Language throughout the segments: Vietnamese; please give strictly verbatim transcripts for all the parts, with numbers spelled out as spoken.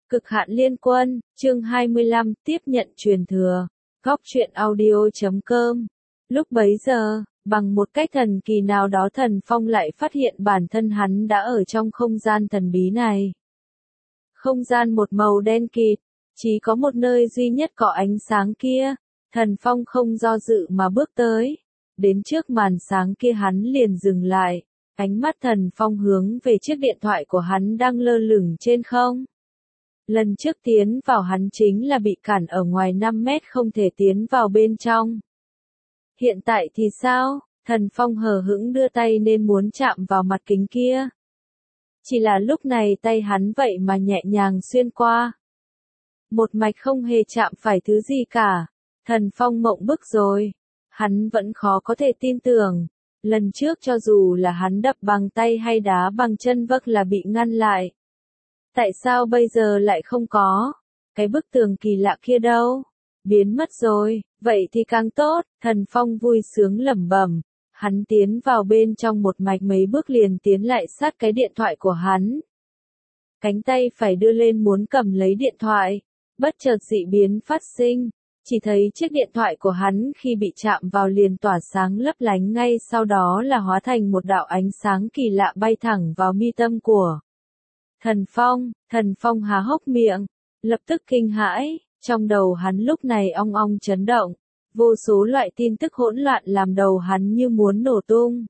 Cực hạn liên quân, chương hai mươi lăm, tiếp nhận truyền thừa. Góc truyện audio chấm com. Lúc bấy giờ, bằng một cách thần kỳ nào đó Thần Phong lại phát hiện bản thân hắn đã ở trong không gian thần bí này. Không gian một màu đen kịt, chỉ có một nơi duy nhất có ánh sáng kia. Thần Phong không do dự mà bước tới. Đến trước màn sáng kia hắn liền dừng lại. Ánh mắt Thần Phong hướng về chiếc điện thoại của hắn đang lơ lửng trên không. Lần trước tiến vào hắn chính là bị cản ở ngoài năm mét không thể tiến vào bên trong. Hiện tại thì sao? Thần Phong hờ hững đưa tay nên muốn chạm vào mặt kính kia. Chỉ là lúc này tay hắn vậy mà nhẹ nhàng xuyên qua. Một mạch không hề chạm phải thứ gì cả. Thần Phong mộng bức rồi. Hắn vẫn khó có thể tin tưởng. Lần trước cho dù là hắn đập bằng tay hay đá bằng chân vâng là bị ngăn lại. Tại sao bây giờ lại không có? Cái bức tường kỳ lạ kia đâu? Biến mất rồi, vậy thì càng tốt. Thần Phong vui sướng lẩm bẩm. Hắn tiến vào bên trong một mạch mấy bước liền tiến lại sát cái điện thoại của hắn. Cánh tay phải đưa lên muốn cầm lấy điện thoại. Bất chợt dị biến phát sinh. Chỉ thấy chiếc điện thoại của hắn khi bị chạm vào liền tỏa sáng lấp lánh, ngay sau đó là hóa thành một đạo ánh sáng kỳ lạ bay thẳng vào mi tâm của Thần Phong. Thần Phong há hốc miệng, lập tức kinh hãi, trong đầu hắn lúc này ong ong chấn động, vô số loại tin tức hỗn loạn làm đầu hắn như muốn nổ tung.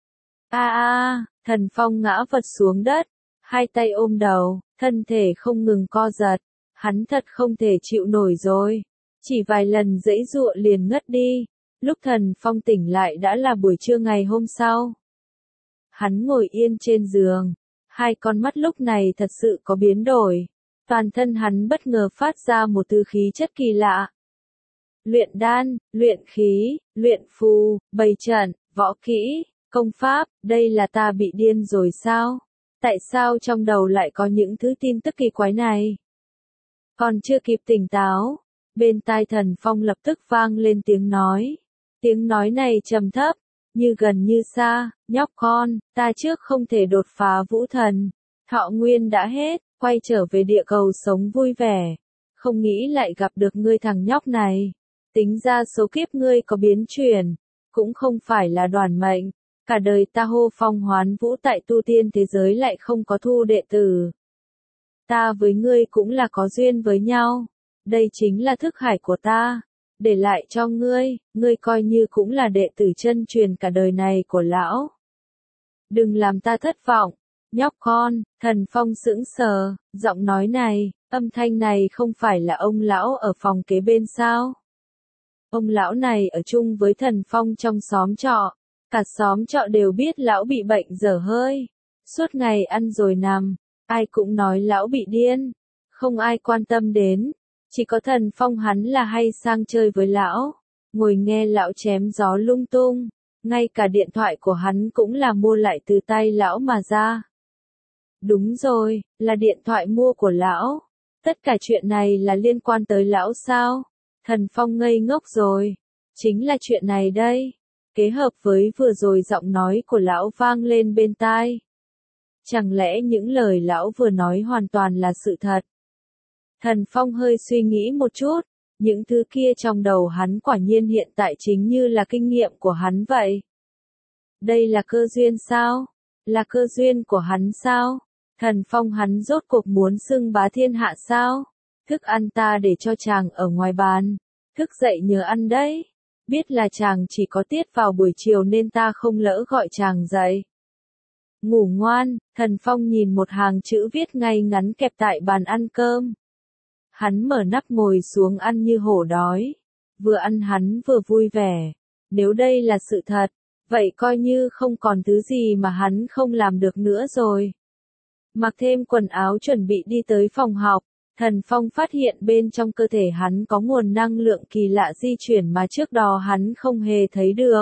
A a, Thần Phong ngã vật xuống đất, hai tay ôm đầu, thân thể không ngừng co giật, hắn thật không thể chịu nổi rồi, chỉ vài lần giãy giụa liền ngất đi. Lúc Thần Phong tỉnh lại đã là buổi trưa ngày hôm sau. Hắn ngồi yên trên giường. Hai con mắt lúc này thật sự có biến đổi. Toàn thân hắn bất ngờ phát ra một thứ khí chất kỳ lạ. Luyện đan, luyện khí, luyện phù, bày trận, võ kỹ, công pháp, đây là ta bị điên rồi sao? Tại sao trong đầu lại có những thứ tin tức kỳ quái này? Còn chưa kịp tỉnh táo, bên tai Thần Phong lập tức vang lên tiếng nói. Tiếng nói này trầm thấp, như gần như xa, nhóc con, ta trước không thể đột phá vũ thần, thọ nguyên đã hết, quay trở về địa cầu sống vui vẻ, không nghĩ lại gặp được ngươi thằng nhóc này, tính ra số kiếp ngươi có biến chuyển, cũng không phải là đoàn mệnh, cả đời ta hô phong hoán vũ tại tu tiên thế giới lại không có thu đệ tử. Ta với ngươi cũng là có duyên với nhau, đây chính là thức hải của ta. Để lại cho ngươi, ngươi coi như cũng là đệ tử chân truyền cả đời này của lão. Đừng làm ta thất vọng, nhóc con. Thần Phong sững sờ, giọng nói này, âm thanh này không phải là ông lão ở phòng kế bên sao? Ông lão này ở chung với Thần Phong trong xóm trọ, cả xóm trọ đều biết lão bị bệnh dở hơi, suốt ngày ăn rồi nằm, ai cũng nói lão bị điên, không ai quan tâm đến. Chỉ có Thần Phong hắn là hay sang chơi với lão, ngồi nghe lão chém gió lung tung, ngay cả điện thoại của hắn cũng là mua lại từ tay lão mà ra. Đúng rồi, là điện thoại mua của lão. Tất cả chuyện này là liên quan tới lão sao? Thần Phong ngây ngốc rồi. Chính là chuyện này đây. Kết hợp với vừa rồi giọng nói của lão vang lên bên tai. Chẳng lẽ những lời lão vừa nói hoàn toàn là sự thật? Thần Phong hơi suy nghĩ một chút, những thứ kia trong đầu hắn quả nhiên hiện tại chính như là kinh nghiệm của hắn vậy. Đây là cơ duyên sao? Là cơ duyên của hắn sao? Thần Phong hắn rốt cuộc muốn xưng bá thiên hạ sao? Thức ăn ta để cho chàng ở ngoài bàn, thức dậy nhớ ăn đấy. Biết là chàng chỉ có tiết vào buổi chiều nên ta không lỡ gọi chàng dậy. Ngủ ngoan. Thần Phong nhìn một hàng chữ viết ngay ngắn kẹp tại bàn ăn cơm. Hắn mở nắp ngồi xuống ăn như hổ đói. Vừa ăn hắn vừa vui vẻ. Nếu đây là sự thật, vậy coi như không còn thứ gì mà hắn không làm được nữa rồi. Mặc thêm quần áo chuẩn bị đi tới phòng học, Thần Phong phát hiện bên trong cơ thể hắn có nguồn năng lượng kỳ lạ di chuyển mà trước đó hắn không hề thấy được.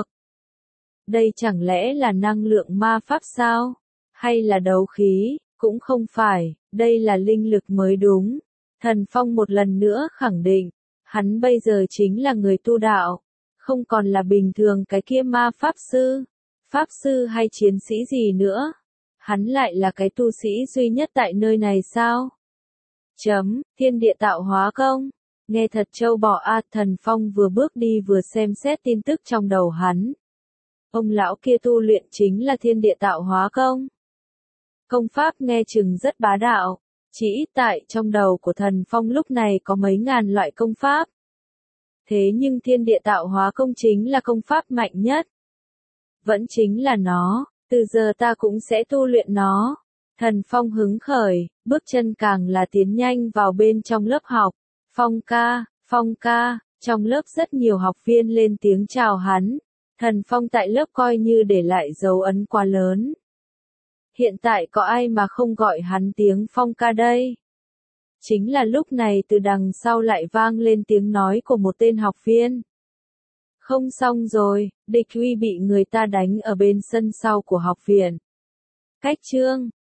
Đây chẳng lẽ là năng lượng ma pháp sao? Hay là đấu khí? Cũng không phải, đây là linh lực mới đúng. Thần Phong một lần nữa khẳng định, hắn bây giờ chính là người tu đạo, không còn là bình thường cái kia ma pháp sư, pháp sư hay chiến sĩ gì nữa. Hắn lại là cái tu sĩ duy nhất tại nơi này sao? Chấm, thiên địa tạo hóa công. Nghe thật trâu bò a, Thần Phong vừa bước đi vừa xem xét tin tức trong đầu hắn. Ông lão kia tu luyện chính là thiên địa tạo hóa công. Công pháp nghe chừng rất bá đạo, chỉ ít tại trong đầu của Thần Phong lúc này có mấy ngàn loại công pháp. Thế nhưng thiên địa tạo hóa công chính là công pháp mạnh nhất. Vẫn chính là nó, từ giờ ta cũng sẽ tu luyện nó. Thần Phong hứng khởi, bước chân càng là tiến nhanh vào bên trong lớp học. Phong ca, Phong ca, trong lớp rất nhiều học viên lên tiếng chào hắn. Thần Phong tại lớp coi như để lại dấu ấn quá lớn. Hiện tại có ai mà không gọi hắn tiếng Phong ca đây? Chính là lúc này từ đằng sau lại vang lên tiếng nói của một tên học viên. Không xong rồi, địch uy bị người ta đánh ở bên sân sau của học viện. Cách chương